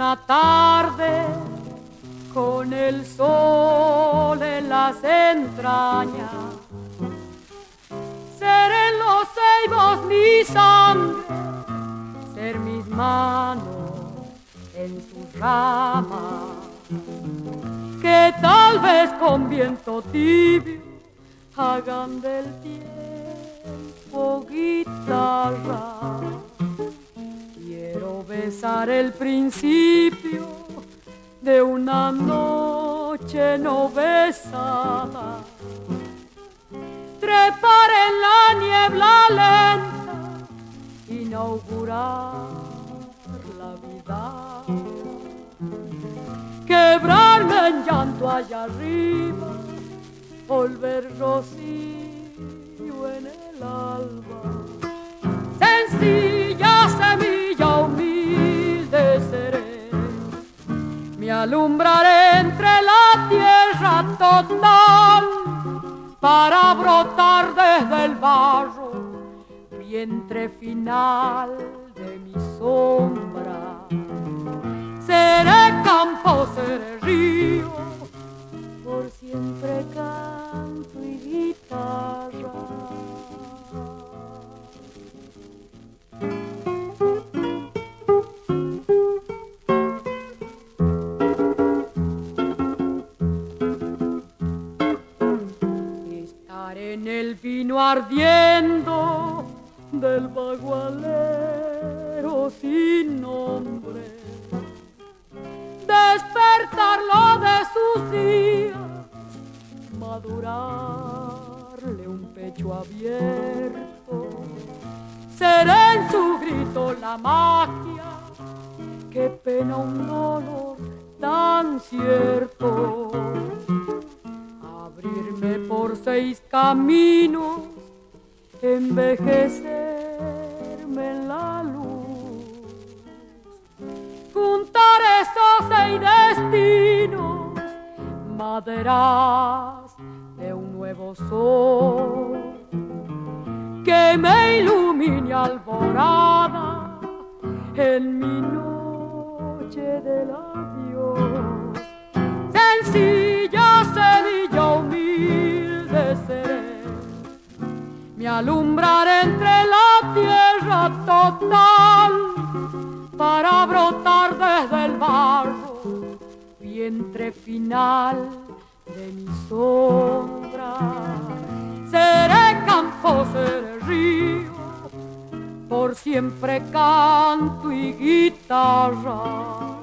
una tarde con el sol en las entrañas, ser en los ceibos mi sangre, ser mis manos en sus ramas, que tal vez con viento tibio hagan del tiempo guitarra. Quiero besar el principio de una noche no besada, trepar en la niebla lenta, inaugurar la vida, quebrarme en llanto allá arriba, volver rocío en el alba. Sencilla semilla humilde seré, me alumbraré entre la tierra total para brotar desde el barro, vientre final de mi sombra. Seré campo, seré río, por siempre canto y guitarra. Estaré en el vino ardiendo del bagualero sin nombre, despertarlo de sus días, madurarle un pecho abierto, seré en su grito la magia que pena un dolor tan cierto. Abrirme por 6 caminos, envejecerme en la luz, juntar esos 6 destinos, maderas de un nuevo sol, que me ilumine alborada en mi noche del adiós. Sencilla semilla humilde seré, me alumbraré entre la tierra total para brotar desde el barro, vientre final de mi sombra. Seré campo, seré río, por siempre canto y guitarra.